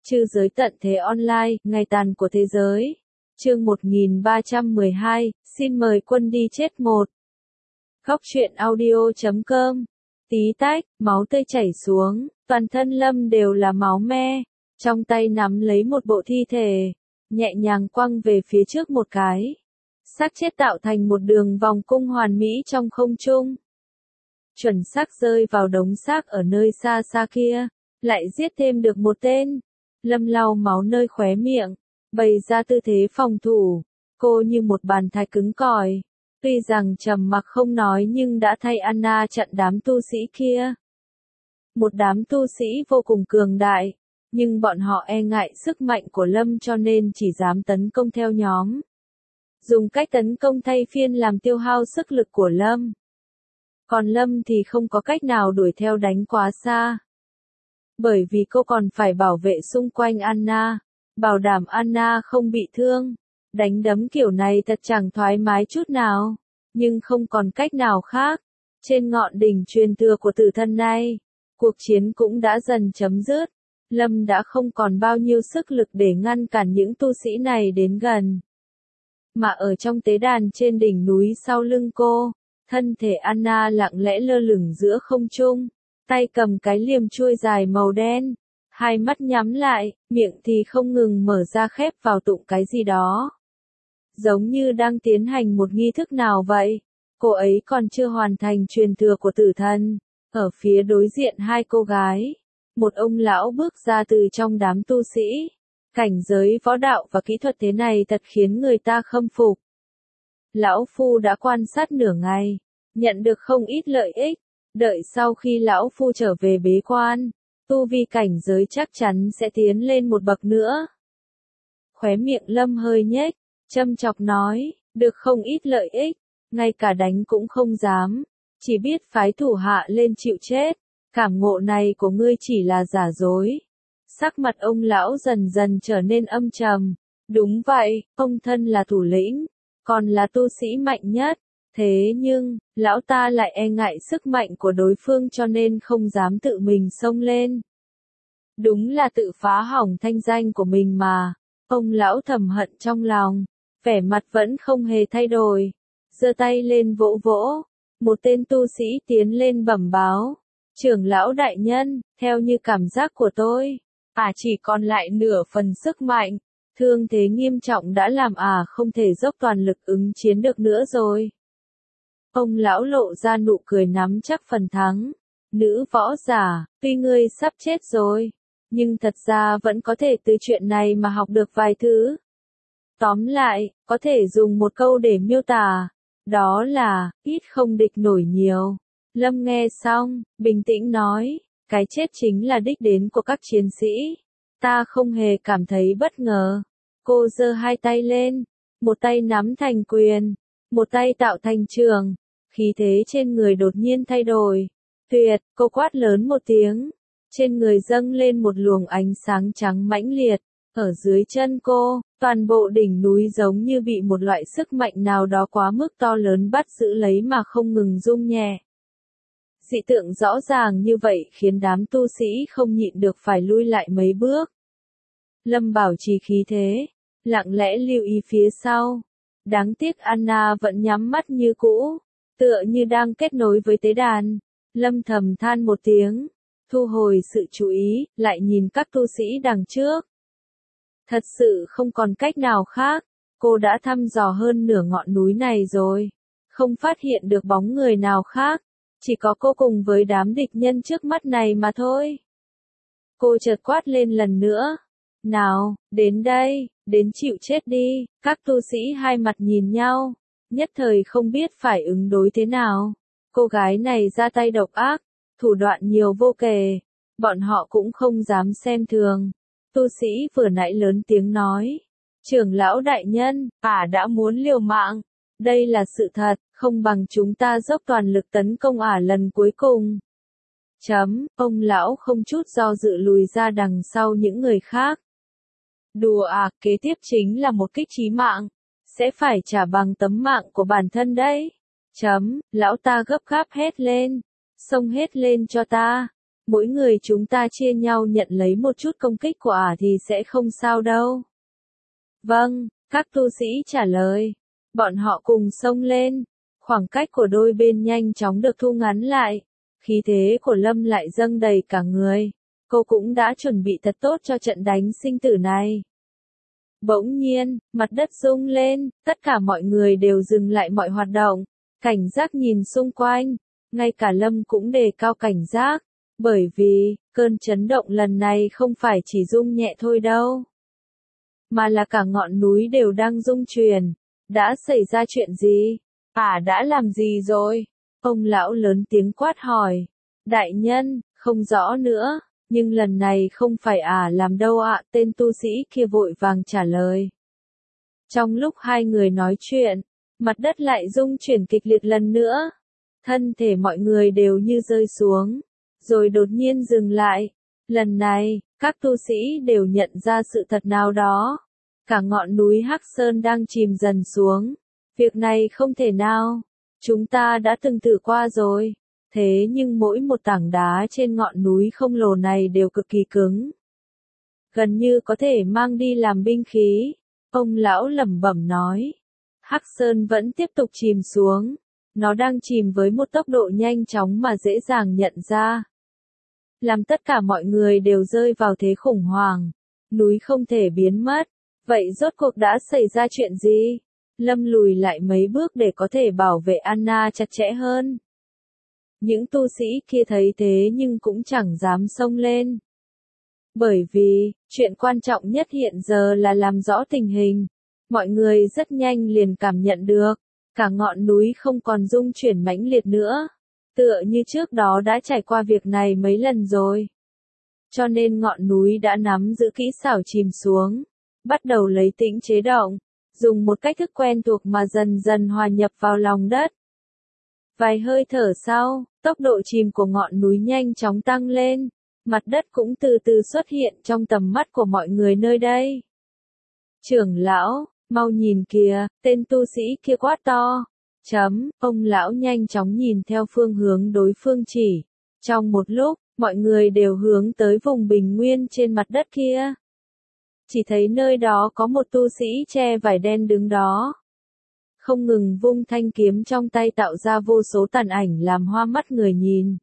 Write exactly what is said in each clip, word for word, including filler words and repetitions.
Trư giới tận thế online, ngày tàn của thế giới. Chương một nghìn ba trăm mười hai, xin mời quân đi chết một. Góc truyện audio chấm com. Tí tách, máu tươi chảy xuống, toàn thân Lâm đều là máu me, trong tay nắm lấy một bộ thi thể, nhẹ nhàng quăng về phía trước một cái. Xác chết tạo thành một đường vòng cung hoàn mỹ trong không trung. Chuẩn xác rơi vào đống xác ở nơi xa xa kia, lại giết thêm được một tên. Lâm lau máu nơi khóe miệng, bày ra tư thế phòng thủ, cô như một bàn thạch cứng cỏi. Tuy rằng trầm mặc không nói nhưng đã thay Anna chặn đám tu sĩ kia. Một đám tu sĩ vô cùng cường đại, nhưng bọn họ e ngại sức mạnh của Lâm cho nên chỉ dám tấn công theo nhóm. Dùng cách tấn công thay phiên làm tiêu hao sức lực của Lâm. Còn Lâm thì không có cách nào đuổi theo đánh quá xa. Bởi vì cô còn phải bảo vệ xung quanh Anna, bảo đảm Anna không bị thương. Đánh đấm kiểu này thật chẳng thoải mái chút nào, nhưng không còn cách nào khác. Trên ngọn đỉnh truyền thừa của tử thần này, cuộc chiến cũng đã dần chấm dứt. Lâm đã không còn bao nhiêu sức lực để ngăn cản những tu sĩ này đến gần. Mà ở trong tế đàn trên đỉnh núi sau lưng cô, thân thể Anna lặng lẽ lơ lửng giữa không trung, tay cầm cái liềm chuôi dài màu đen, hai mắt nhắm lại, miệng thì không ngừng mở ra khép vào tụng cái gì đó. Giống như đang tiến hành một nghi thức nào vậy. Cô ấy còn chưa hoàn thành truyền thừa của tử thần. Ở phía đối diện hai cô gái, một ông lão bước ra từ trong đám tu sĩ. Cảnh giới võ đạo và kỹ thuật thế này thật khiến người ta khâm phục. Lão Phu đã quan sát nửa ngày, nhận được không ít lợi ích. Đợi sau khi lão Phu trở về bế quan, tu vi cảnh giới chắc chắn sẽ tiến lên một bậc nữa. Khóe miệng Lâm hơi nhếch, châm chọc nói, được không ít lợi ích, ngay cả đánh cũng không dám, chỉ biết phái thủ hạ lên chịu chết, cảm ngộ này của ngươi chỉ là giả dối. Sắc mặt ông lão dần dần trở nên âm trầm, đúng vậy, ông thân là thủ lĩnh, còn là tu sĩ mạnh nhất, thế nhưng, lão ta lại e ngại sức mạnh của đối phương cho nên không dám tự mình xông lên. Đúng là tự phá hỏng thanh danh của mình mà, ông lão thầm hận trong lòng. Vẻ mặt vẫn không hề thay đổi, giơ tay lên vỗ vỗ, một tên tu sĩ tiến lên bẩm báo, trưởng lão đại nhân, theo như cảm giác của tôi, ả chỉ còn lại nửa phần sức mạnh, thương thế nghiêm trọng đã làm ả không thể dốc toàn lực ứng chiến được nữa rồi. Ông lão lộ ra nụ cười nắm chắc phần thắng, nữ võ giả, tuy ngươi sắp chết rồi, nhưng thật ra vẫn có thể từ chuyện này mà học được vài thứ. Tóm lại, có thể dùng một câu để miêu tả, đó là, ít không địch nổi nhiều. Lâm nghe xong, bình tĩnh nói, cái chết chính là đích đến của các chiến sĩ. Ta không hề cảm thấy bất ngờ. Cô giơ hai tay lên, một tay nắm thành quyền, một tay tạo thành trường. Khí thế trên người đột nhiên thay đổi. Tuyệt, cô quát lớn một tiếng. Trên người dâng lên một luồng ánh sáng trắng mãnh liệt. Ở dưới chân cô, toàn bộ đỉnh núi giống như bị một loại sức mạnh nào đó quá mức to lớn bắt giữ lấy mà không ngừng rung nhẹ. Dị tượng rõ ràng như vậy khiến đám tu sĩ không nhịn được phải lui lại mấy bước. Lâm bảo trì khí thế, lặng lẽ lưu ý phía sau. Đáng tiếc Anna vẫn nhắm mắt như cũ, tựa như đang kết nối với tế đàn. Lâm thầm than một tiếng, thu hồi sự chú ý, lại nhìn các tu sĩ đằng trước. Thật sự không còn cách nào khác, cô đã thăm dò hơn nửa ngọn núi này rồi, không phát hiện được bóng người nào khác, chỉ có cô cùng với đám địch nhân trước mắt này mà thôi. Cô chợt quát lên lần nữa, nào, đến đây, đến chịu chết đi, các tu sĩ hai mặt nhìn nhau, nhất thời không biết phải ứng đối thế nào. Cô gái này ra tay độc ác, thủ đoạn nhiều vô kể, bọn họ cũng không dám xem thường. Tu sĩ vừa nãy lớn tiếng nói, trưởng lão đại nhân, ả đã muốn liều mạng, đây là sự thật, không bằng chúng ta dốc toàn lực tấn công ả lần cuối cùng. Chấm, ông lão không chút do dự lùi ra đằng sau những người khác. Đùa à, kế tiếp chính là một kích chí mạng, sẽ phải trả bằng tấm mạng của bản thân đấy. Chấm, lão ta gấp gáp hét lên, xông hết lên cho ta. mỗi người chúng ta chia nhau nhận lấy một chút công kích của ả thì sẽ không sao đâu. Vâng, các tu sĩ trả lời. Bọn họ cùng xông lên. Khoảng cách của đôi bên nhanh chóng được thu ngắn lại. Khí thế của Lâm lại dâng đầy cả người. Cô cũng đã chuẩn bị thật tốt cho trận đánh sinh tử này. Bỗng nhiên, mặt đất rung lên, tất cả mọi người đều dừng lại mọi hoạt động. Cảnh giác nhìn xung quanh. Ngay cả Lâm cũng đề cao cảnh giác. Bởi vì, cơn chấn động lần này không phải chỉ rung nhẹ thôi đâu. Mà là cả ngọn núi đều đang rung chuyển. Đã xảy ra chuyện gì? Ả đã làm gì rồi? Ông lão lớn tiếng quát hỏi. Đại nhân, không rõ nữa, nhưng lần này không phải ả làm đâu ạ, tên tu sĩ kia vội vàng trả lời. Trong lúc hai người nói chuyện, mặt đất lại rung chuyển kịch liệt lần nữa. Thân thể mọi người đều như rơi xuống, rồi đột nhiên dừng lại. Lần này, các tu sĩ đều nhận ra sự thật nào đó. Cả ngọn núi Hắc Sơn đang chìm dần xuống. Việc này không thể nào. Chúng ta đã từng thử qua rồi. Thế nhưng mỗi một tảng đá trên ngọn núi không lồ này đều cực kỳ cứng. Gần như có thể mang đi làm binh khí. Ông lão lẩm bẩm nói. Hắc Sơn vẫn tiếp tục chìm xuống. Nó đang chìm với một tốc độ nhanh chóng mà dễ dàng nhận ra. Làm tất cả mọi người đều rơi vào thế khủng hoảng. Núi không thể biến mất. Vậy rốt cuộc đã xảy ra chuyện gì? Lâm lùi lại mấy bước để có thể bảo vệ Anna chặt chẽ hơn. Những tu sĩ kia thấy thế nhưng cũng chẳng dám xông lên. Bởi vì, chuyện quan trọng nhất hiện giờ là làm rõ tình hình. Mọi người rất nhanh liền cảm nhận được, cả ngọn núi không còn rung chuyển mãnh liệt nữa. Tựa như trước đó đã trải qua việc này mấy lần rồi. Cho nên ngọn núi đã nắm giữ kỹ xảo chìm xuống. Bắt đầu lấy tĩnh chế động, dùng một cách thức quen thuộc mà dần dần hòa nhập vào lòng đất. Vài hơi thở sau, tốc độ chìm của ngọn núi nhanh chóng tăng lên, mặt đất cũng từ từ xuất hiện trong tầm mắt của mọi người nơi đây. Trưởng lão, mau nhìn kìa, tên tu sĩ kia quát to. Chấm, ông lão nhanh chóng nhìn theo phương hướng đối phương chỉ. Trong một lúc, mọi người đều hướng tới vùng bình nguyên trên mặt đất kia. Chỉ thấy nơi đó có một tu sĩ che vải đen đứng đó. Không ngừng vung thanh kiếm trong tay tạo ra vô số tàn ảnh làm hoa mắt người nhìn.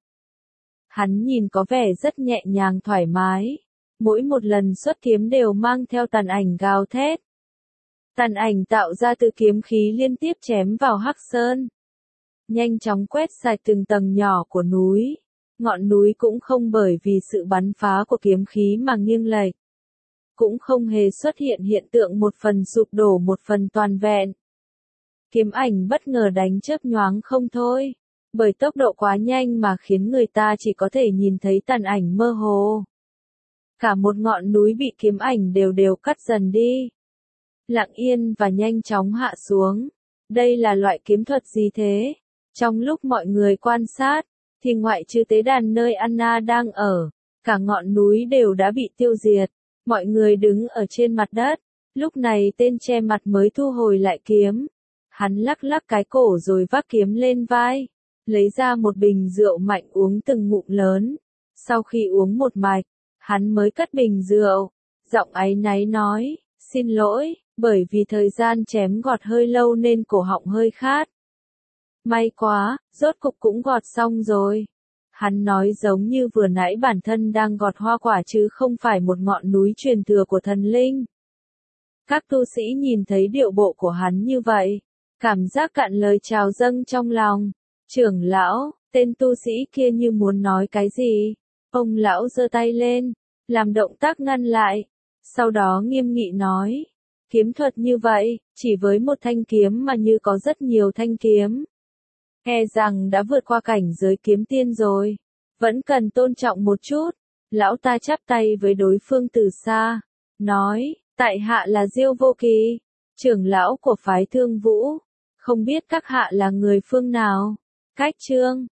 Hắn nhìn có vẻ rất nhẹ nhàng thoải mái. Mỗi một lần xuất kiếm đều mang theo tàn ảnh gào thét. Tàn ảnh tạo ra từ kiếm khí liên tiếp chém vào Hắc Sơn. Nhanh chóng quét sạch từng tầng nhỏ của núi. Ngọn núi cũng không bởi vì sự bắn phá của kiếm khí mà nghiêng lệch. Cũng không hề xuất hiện hiện tượng một phần sụp đổ một phần toàn vẹn. Kiếm ảnh bất ngờ đánh chớp nhoáng không thôi. Bởi tốc độ quá nhanh mà khiến người ta chỉ có thể nhìn thấy tàn ảnh mơ hồ. Cả một ngọn núi bị kiếm ảnh đều đều cắt dần đi. Lặng yên và nhanh chóng hạ xuống. Đây là loại kiếm thuật gì thế? Trong lúc mọi người quan sát, thì ngoại trừ tế đàn nơi Anna đang ở, cả ngọn núi đều đã bị tiêu diệt. Mọi người đứng ở trên mặt đất. Lúc này tên che mặt mới thu hồi lại kiếm. Hắn lắc lắc cái cổ rồi vác kiếm lên vai. Lấy ra một bình rượu mạnh uống từng ngụm lớn. Sau khi uống một mạch, hắn mới cất bình rượu. Giọng áy náy nói, xin lỗi, bởi vì thời gian chém gọt hơi lâu nên cổ họng hơi khát. May quá, rốt cục cũng gọt xong rồi. Hắn nói giống như vừa nãy bản thân đang gọt hoa quả chứ không phải một ngọn núi truyền thừa của thần linh. Các tu sĩ nhìn thấy điệu bộ của hắn như vậy, cảm giác cạn lời trào dâng trong lòng. Trưởng lão, tên tu sĩ kia như muốn nói cái gì. Ông lão giơ tay lên, làm động tác ngăn lại. Sau đó nghiêm nghị nói, kiếm thuật như vậy, chỉ với một thanh kiếm mà như có rất nhiều thanh kiếm. E rằng đã vượt qua cảnh giới kiếm tiên rồi. Vẫn cần tôn trọng một chút. Lão ta chắp tay với đối phương từ xa. Nói, tại hạ là Diêu Vô Kỳ, trưởng lão của phái Thương Vũ. Không biết các hạ là người phương nào? Cách chương